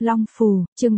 Long Phù, chương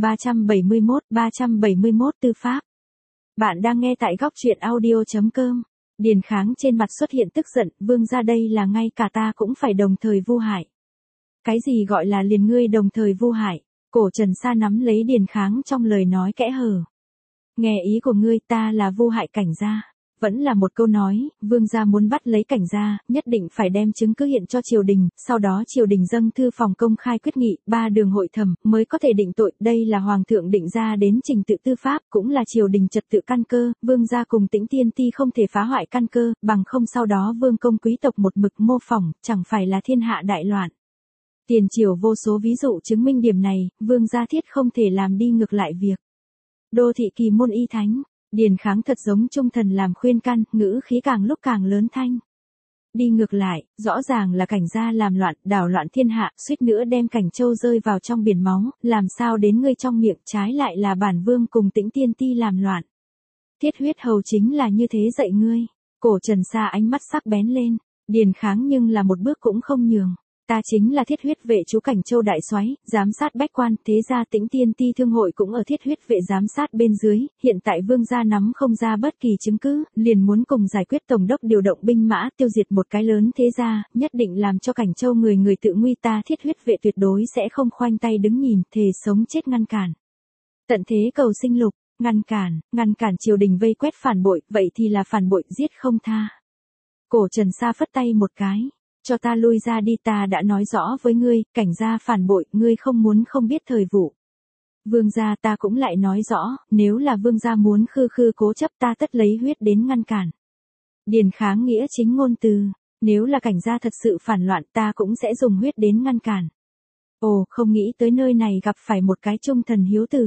371 Tư Pháp. Bạn đang nghe tại góc truyện audio.com. Điền Kháng trên mặt xuất hiện tức giận, vương gia đây là ngay cả ta cũng phải đồng thời vu hại. Cái gì gọi là liền ngươi đồng thời vu hại? Cổ Trần Sa nắm lấy Điền Kháng trong lời nói kẽ hở. Nghe ý của ngươi, ta là vu hại Cảnh gia. Vẫn là một câu nói, vương gia muốn bắt lấy Cảnh gia, nhất định phải đem chứng cứ hiện cho triều đình, sau đó triều đình dâng thư phòng công khai quyết nghị, 3 đường hội thẩm mới có thể định tội. Đây là hoàng thượng định ra đến trình tự tư pháp, cũng là triều đình trật tự căn cơ, vương gia cùng Tĩnh Tiên Ti không thể phá hoại căn cơ, bằng không sau đó vương công quý tộc một mực mô phỏng, chẳng phải là thiên hạ đại loạn. Tiền triều vô số ví dụ chứng minh điểm này, vương gia thiết không thể làm đi ngược lại việc. Đô thị kỳ môn y thánh. Điền Kháng thật giống trung thần làm khuyên can, ngữ khí càng lúc càng lớn thanh. Đi ngược lại, rõ ràng là Cảnh gia làm loạn, đảo loạn thiên hạ, suýt nữa đem Cảnh Châu rơi vào trong biển máu, làm sao đến ngươi trong miệng, trái lại là bản vương cùng Tĩnh Tiên Ti làm loạn. Thiết Huyết Hầu chính là như thế dạy ngươi. Cổ Trần Sa ánh mắt sắc bén lên, Điền Kháng nhưng là một bước cũng không nhường. Ta chính là Thiết Huyết vệ chú Cảnh Châu đại soái, giám sát bách quan, thế gia Tĩnh Tiên Ti thương hội cũng ở Thiết Huyết vệ giám sát bên dưới, hiện tại vương gia nắm không ra bất kỳ chứng cứ, liền muốn cùng giải quyết tổng đốc điều động binh mã, tiêu diệt một cái lớn thế gia, nhất định làm cho Cảnh Châu người người tự nguy, ta Thiết Huyết vệ tuyệt đối sẽ không khoanh tay đứng nhìn, thề sống chết ngăn cản. Tận thế cầu sinh lục, ngăn cản triều đình vây quét phản bội, vậy thì là phản bội giết không tha. Cổ Trần Sa phất tay một cái. Cho ta lui ra đi, ta đã nói rõ với ngươi, Cảnh gia phản bội, ngươi không muốn không biết thời vụ. Vương gia ta cũng lại nói rõ, nếu là vương gia muốn khư cố chấp ta tất lấy huyết đến ngăn cản. Điền Kháng nghĩa chính ngôn từ, nếu là Cảnh gia thật sự phản loạn ta cũng sẽ dùng huyết đến ngăn cản. Ồ, không nghĩ tới nơi này gặp phải một cái trung thần hiếu tử.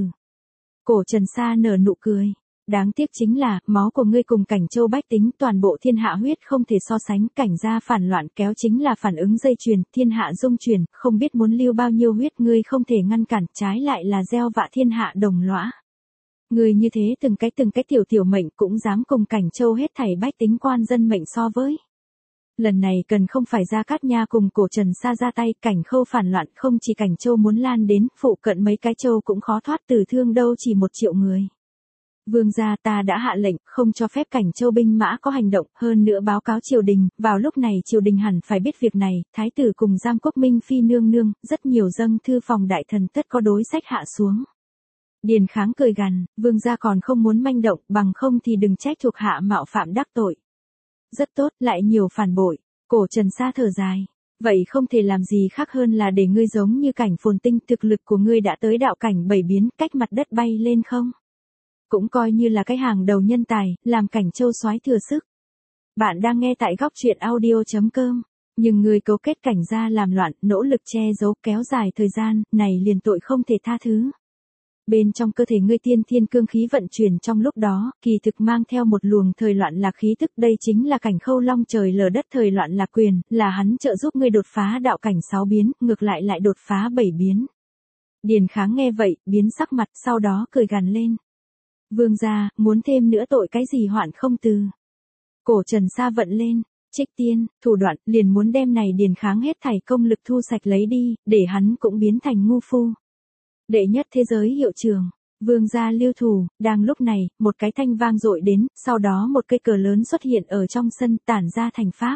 Cổ Trần Sa nở nụ cười. Đáng tiếc chính là, máu của ngươi cùng Cảnh Châu bách tính toàn bộ thiên hạ huyết không thể so sánh, Cảnh gia phản loạn kéo chính là phản ứng dây chuyền, thiên hạ dung chuyển, không biết muốn lưu bao nhiêu huyết ngươi không thể ngăn cản, trái lại là gieo vạ thiên hạ đồng lõa. Ngươi như thế từng cái tiểu mệnh cũng dám cùng Cảnh Châu hết thảy bách tính quan dân mệnh so với. Lần này cần không phải Gia Cát Nha cùng Cổ Trần Sa ra tay, Cảnh Khâu phản loạn không chỉ Cảnh Châu muốn lan đến, phụ cận mấy cái châu cũng khó thoát tử thương đâu chỉ 1 triệu người. Vương gia ta đã hạ lệnh, không cho phép Cảnh Châu binh mã có hành động, hơn nữa báo cáo triều đình, vào lúc này triều đình hẳn phải biết việc này, thái tử cùng Giang Quốc Minh phi nương nương, rất nhiều dâng thư phòng đại thần tất có đối sách hạ xuống. Điền Kháng cười gằn, vương gia còn không muốn manh động, bằng không thì đừng trách thuộc hạ mạo phạm đắc tội. Rất tốt, lại nhiều phản bội. Cổ Trần Sa thở dài. Vậy không thể làm gì khác hơn là để ngươi giống như Cảnh Phồn Tinh, thực lực của ngươi đã tới đạo cảnh 7 biến, cách mặt đất bay lên không? Cũng coi như là cái hàng đầu nhân tài, làm Cảnh Châu soái thừa sức. Bạn đang nghe tại góc truyện audio.com. Nhưng người cấu kết Cảnh gia làm loạn, nỗ lực che giấu kéo dài thời gian, này liền tội không thể tha thứ. Bên trong cơ thể ngươi tiên thiên cương khí vận chuyển trong lúc đó, kỳ thực mang theo một luồng thời loạn lạc khí tức, đây chính là Cảnh Khâu long trời lở đất thời loạn lạc quyền, là hắn trợ giúp ngươi đột phá đạo cảnh 6 biến, ngược lại đột phá 7 biến. Điền Kháng nghe vậy, biến sắc mặt, sau đó cười gằn lên. Vương gia, muốn thêm nữa tội cái gì hoạn không từ. Cổ Trần Sa vận lên, trích tiên, thủ đoạn, liền muốn đem này Điền Kháng hết thảy công lực thu sạch lấy đi, để hắn cũng biến thành ngu phu. Đệ nhất thế giới hiệu trường, vương gia lưu thủ, đang lúc này, một cái thanh vang dội đến, sau đó một cây cờ lớn xuất hiện ở trong sân, tản ra thành pháp.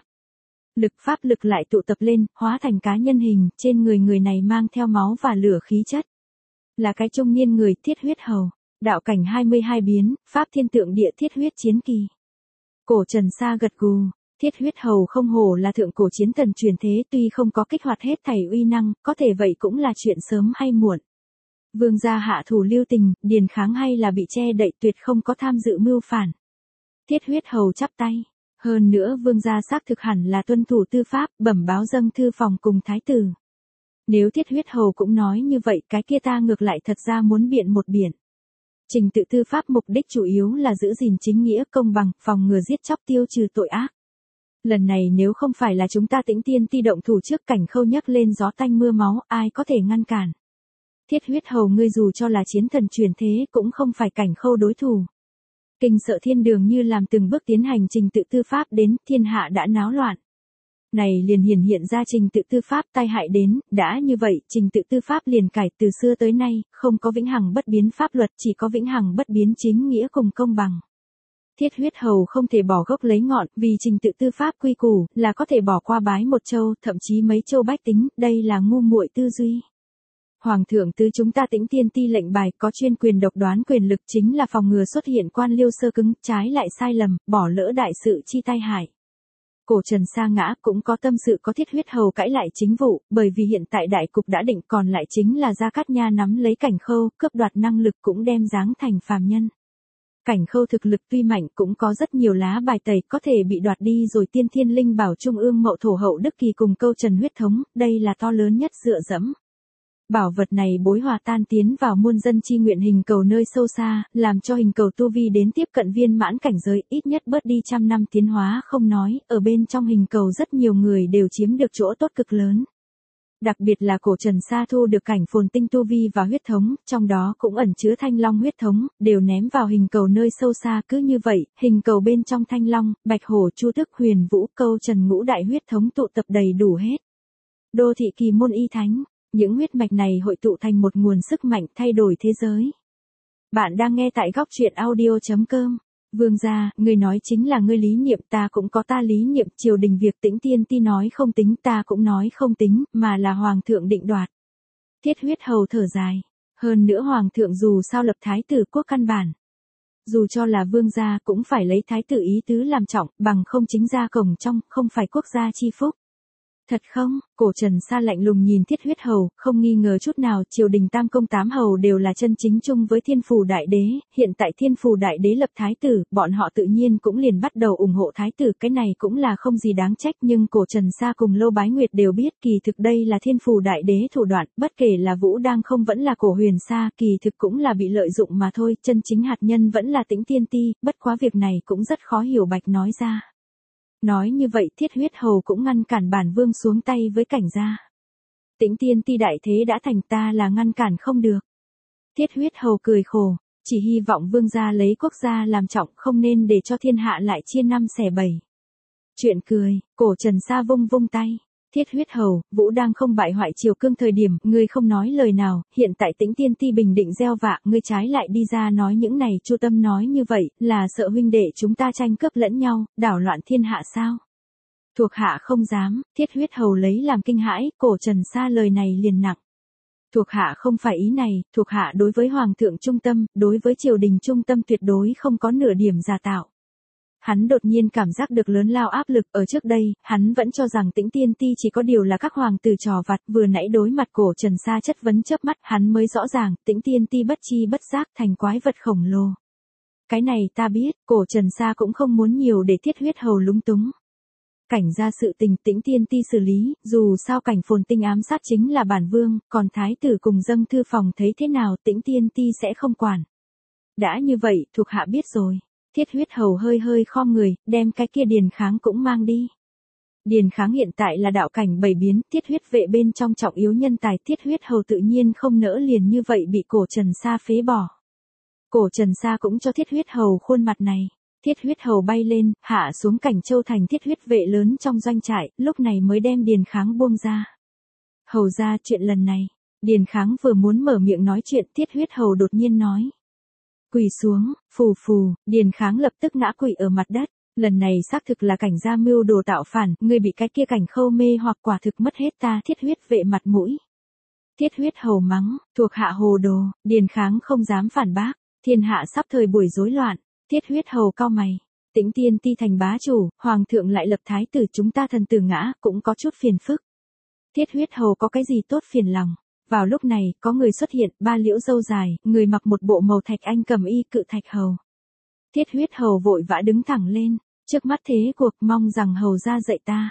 Pháp lực lại tụ tập lên, hóa thành cá nhân hình, trên người này mang theo máu và lửa khí chất. Là cái trung niên người, Thiết Huyết Hầu. Đạo cảnh 22 biến, pháp thiên tượng địa thiết huyết chiến kỳ. Cổ Trần Sa gật gù, Thiết Huyết Hầu không hổ là thượng cổ chiến thần truyền thế, tuy không có kích hoạt hết thảy uy năng, có thể vậy cũng là chuyện sớm hay muộn. Vương gia hạ thủ lưu tình, Điền Kháng hay là bị che đậy, tuyệt không có tham dự mưu phản. Thiết Huyết Hầu chắp tay, hơn nữa vương gia xác thực hẳn là tuân thủ tư pháp, bẩm báo dâng thư phòng cùng thái tử. Nếu Thiết Huyết Hầu cũng nói như vậy, cái kia ta ngược lại thật ra muốn biện một biện. Trình tự tư pháp mục đích chủ yếu là giữ gìn chính nghĩa công bằng, phòng ngừa giết chóc tiêu trừ tội ác. Lần này nếu không phải là chúng ta Tĩnh Tiên Ti động thủ trước, Cảnh Khâu nhấc lên gió tanh mưa máu, ai có thể ngăn cản. Thiết Huyết Hầu ngươi dù cho là chiến thần truyền thế cũng không phải Cảnh Khâu đối thủ. Kinh sợ thiên đường như làm từng bước tiến hành trình tự tư pháp đến, thiên hạ đã náo loạn. Này liền hiện ra trình tự tư pháp tai hại đến, đã như vậy, trình tự tư pháp liền cải từ xưa tới nay, không có vĩnh hằng bất biến pháp luật, chỉ có vĩnh hằng bất biến chính nghĩa cùng công bằng. Thiết huyết hầu không thể bỏ gốc lấy ngọn, vì trình tự tư pháp quy củ, là có thể bỏ qua bái một châu, thậm chí mấy châu bách tính, đây là ngu muội tư duy. Hoàng thượng tứ chúng ta Tĩnh Tiên Ti lệnh bài có chuyên quyền độc đoán quyền lực chính là phòng ngừa xuất hiện quan liêu sơ cứng, trái lại sai lầm, bỏ lỡ đại sự chi tai hại. Cổ Trần sa ngã cũng có tâm sự có thiết huyết hầu cãi lại chính vụ, bởi vì hiện tại đại cục đã định còn lại chính là Gia Cát Nha nắm lấy Cảnh Khâu, cướp đoạt năng lực cũng đem giáng thành phàm nhân. Cảnh Khâu thực lực tuy mạnh cũng có rất nhiều lá bài tẩy có thể bị đoạt đi rồi tiên thiên linh bảo trung ương mậu thổ hậu đức kỳ cùng câu Trần huyết thống, đây là to lớn nhất dựa dẫm. Bảo vật này bối hòa tan tiến vào muôn dân chi nguyện hình cầu nơi sâu xa, làm cho hình cầu tu vi đến tiếp cận viên mãn cảnh giới, ít nhất bớt đi trăm năm tiến hóa không nói, ở bên trong hình cầu rất nhiều người đều chiếm được chỗ tốt cực lớn. Đặc biệt là Cổ Trần sa thu được cảnh phồn tinh tu vi và huyết thống, trong đó cũng ẩn chứa thanh long huyết thống, đều ném vào hình cầu nơi sâu xa cứ như vậy, hình cầu bên trong thanh long, bạch hổ chu tước huyền vũ câu Trần ngũ đại huyết thống tụ tập đầy đủ hết. Đô thị kỳ môn y thánh. Những huyết mạch này hội tụ thành một nguồn sức mạnh thay đổi thế giới. Bạn đang nghe tại góc truyện audio.com. Vương gia, ngươi nói chính là ngươi lý niệm, ta cũng có ta lý niệm, triều đình việc Tĩnh Tiên Ti nói không tính, ta cũng nói không tính, mà là hoàng thượng định đoạt. Thiết huyết hầu thở dài. Hơn nữa hoàng thượng dù sao lập thái tử quốc căn bản. Dù cho là vương gia cũng phải lấy thái tử ý tứ làm trọng, bằng không chính gia cổng trong, không phải quốc gia chi phúc. Thật không? Cổ Trần sa lạnh lùng nhìn thiết huyết hầu, không nghi ngờ chút nào, triều đình tam công tám hầu đều là chân chính chung với thiên phủ đại đế, hiện tại thiên phủ đại đế lập thái tử, bọn họ tự nhiên cũng liền bắt đầu ủng hộ thái tử, cái này cũng là không gì đáng trách, nhưng Cổ Trần sa cùng Lô Bái Nguyệt đều biết kỳ thực đây là thiên phủ đại đế thủ đoạn, bất kể là Vũ Đang không vẫn là Cổ Huyền Sa, kỳ thực cũng là bị lợi dụng mà thôi, chân chính hạt nhân vẫn là Tĩnh Tiên Ti, bất quá việc này cũng rất khó hiểu bạch nói ra. Nói như vậy thiết huyết hầu cũng ngăn cản bản vương xuống tay với Cảnh gia. Tĩnh Tiên Ti đại thế đã thành, ta là ngăn cản không được. Thiết huyết hầu cười khổ, chỉ hy vọng vương gia lấy quốc gia làm trọng, không nên để cho thiên hạ lại chia năm xẻ bảy. Chuyện cười, Cổ Trần sa vung vung tay. Thiết huyết hầu, Vũ đang không bại hoại triều cương thời điểm, ngươi không nói lời nào, hiện tại Tĩnh Tiên Ti bình định gieo vạ, ngươi trái lại đi ra nói những này, Chu Tâm nói như vậy, là sợ huynh đệ chúng ta tranh cướp lẫn nhau, đảo loạn thiên hạ sao? Thuộc hạ không dám, thiết huyết hầu lấy làm kinh hãi, Cổ Trần sa lời này liền nặng. Thuộc hạ không phải ý này, thuộc hạ đối với hoàng thượng trung tâm, đối với triều đình trung tâm tuyệt đối không có nửa điểm giả tạo. Hắn đột nhiên cảm giác được lớn lao áp lực, ở trước đây, hắn vẫn cho rằng Tĩnh Tiên Ti chỉ có điều là các hoàng tử trò vặt, vừa nãy đối mặt Cổ Trần sa chất vấn chớp mắt, hắn mới rõ ràng, Tĩnh Tiên Ti bất chi bất giác thành quái vật khổng lồ. Cái này ta biết, Cổ Trần sa cũng không muốn nhiều để thiết huyết hầu lúng túng. Cảnh ra sự tình Tĩnh Tiên Ti xử lý, dù sao Cảnh phồn tinh ám sát chính là bản vương, còn thái tử cùng dâng thư phòng thấy thế nào Tĩnh Tiên Ti sẽ không quản. Đã như vậy, thuộc hạ biết rồi. Thiết huyết hầu hơi hơi khom người, đem cái kia Điền Kháng cũng mang đi. Điền Kháng hiện tại là đạo cảnh bảy biến, thiết huyết vệ bên trong trọng yếu nhân tài, thiết huyết hầu tự nhiên không nỡ liền như vậy bị Cổ Trần sa phế bỏ. Cổ Trần sa cũng cho thiết huyết hầu khuôn mặt này. Thiết huyết hầu bay lên, hạ xuống Cảnh Châu thành thiết huyết vệ lớn trong doanh trại, lúc này mới đem Điền Kháng buông ra. Hầu ra chuyện lần này, Điền Kháng vừa muốn mở miệng nói chuyện, thiết huyết hầu đột nhiên nói. Quỳ xuống, phù phù, Điền Kháng lập tức ngã quỵ ở mặt đất, lần này xác thực là Cảnh gia mưu đồ tạo phản, ngươi bị cái kia Cảnh Khâu mê hoặc quả thực mất hết ta thiết huyết vệ mặt mũi. Thiết huyết hầu mắng, thuộc hạ hồ đồ, Điền Kháng không dám phản bác, thiên hạ sắp thời buổi rối loạn, thiết huyết hầu cau mày, Tĩnh Tiên Ti thành bá chủ, hoàng thượng lại lập thái tử chúng ta thần tử ngã, cũng có chút phiền phức. Thiết huyết hầu có cái gì tốt phiền lòng. Vào lúc này, có người xuất hiện, ba liễu râu dài, người mặc một bộ màu thạch anh cầm y cự thạch hầu. Thiết huyết hầu vội vã đứng thẳng lên, trước mắt thế cuộc mong rằng hầu ra dạy ta.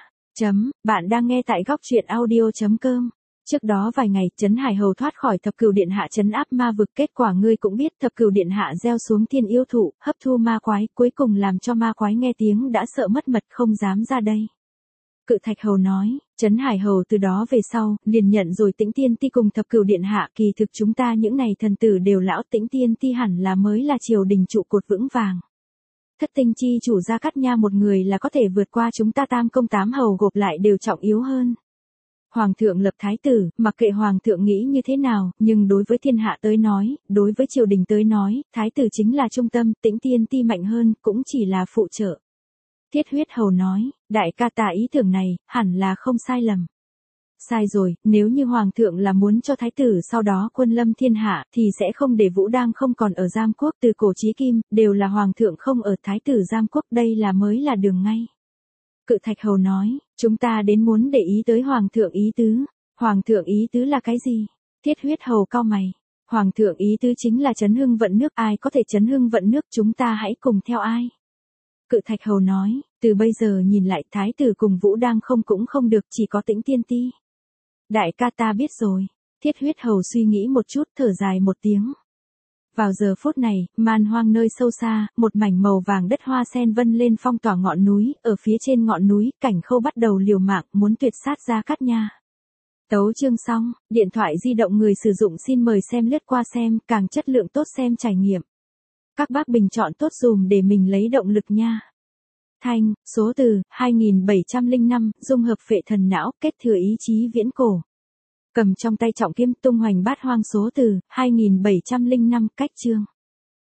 Bạn đang nghe tại góc truyện audio.com. Trước đó vài ngày, Trấn Hải hầu thoát khỏi thập cửu điện hạ trấn áp ma vực, kết quả ngươi cũng biết thập cửu điện hạ gieo xuống thiên yêu thụ, hấp thu ma quái, cuối cùng làm cho ma quái nghe tiếng đã sợ mất mật không dám ra đây. Cự thạch hầu nói, Trấn Hải hầu từ đó về sau, liền nhận rồi Tĩnh Tiên Ti cùng thập cửu điện hạ, kỳ thực chúng ta những này thần tử đều lão, Tĩnh Tiên Ti hẳn là mới là triều đình trụ cột vững vàng. thất tinh chi chủ Gia Cát Nha một người là có thể vượt qua chúng ta tam công tám hầu gộp lại đều trọng yếu hơn. Hoàng thượng lập thái tử, mặc kệ hoàng thượng nghĩ như thế nào, nhưng đối với thiên hạ tới nói, đối với triều đình tới nói, thái tử chính là trung tâm, Tĩnh Tiên Ti mạnh hơn, cũng chỉ là phụ trợ. Thiết Huyết Hầu nói, đại ca ta ý tưởng này, hẳn là không sai lầm. Sai rồi, nếu như hoàng thượng là muốn cho thái tử sau đó quân lâm thiên hạ, thì sẽ không để Vũ Đang không còn ở Giam Quốc, từ cổ chí kim, đều là hoàng thượng không ở thái tử Giam Quốc, đây là mới là đường ngay. Cự Thạch Hầu nói, chúng ta đến muốn để ý tới hoàng thượng ý tứ. Hoàng thượng ý tứ là cái gì? Thiết Huyết Hầu cau mày. Hoàng thượng ý tứ chính là chấn hưng vận nước, ai có thể chấn hưng vận nước chúng ta hãy cùng theo ai. Cự Thạch Hầu nói, từ bây giờ nhìn lại thái tử cùng Vũ Đang không cũng không được, chỉ có Tĩnh Tiên Ti. Đại ca ta biết rồi. Thiết Huyết Hầu suy nghĩ một chút, thở dài một tiếng. Vào giờ phút này, man hoang nơi sâu xa, một mảnh màu vàng đất hoa sen vân lên phong tỏa ngọn núi, ở phía trên ngọn núi, Cảnh Khâu bắt đầu liều mạng, muốn tuyệt sát Gia Cát Nha. Tấu chương xong, điện thoại di động người sử dụng xin mời xem lướt qua xem, càng chất lượng tốt xem trải nghiệm. Các bác bình chọn tốt dùm để mình lấy động lực nha. Thanh, số từ, 2705, dung hợp phệ thần não, kết thừa ý chí viễn cổ. Cầm trong tay trọng kiếm tung hoành bát hoang số từ, 2705, cách chương.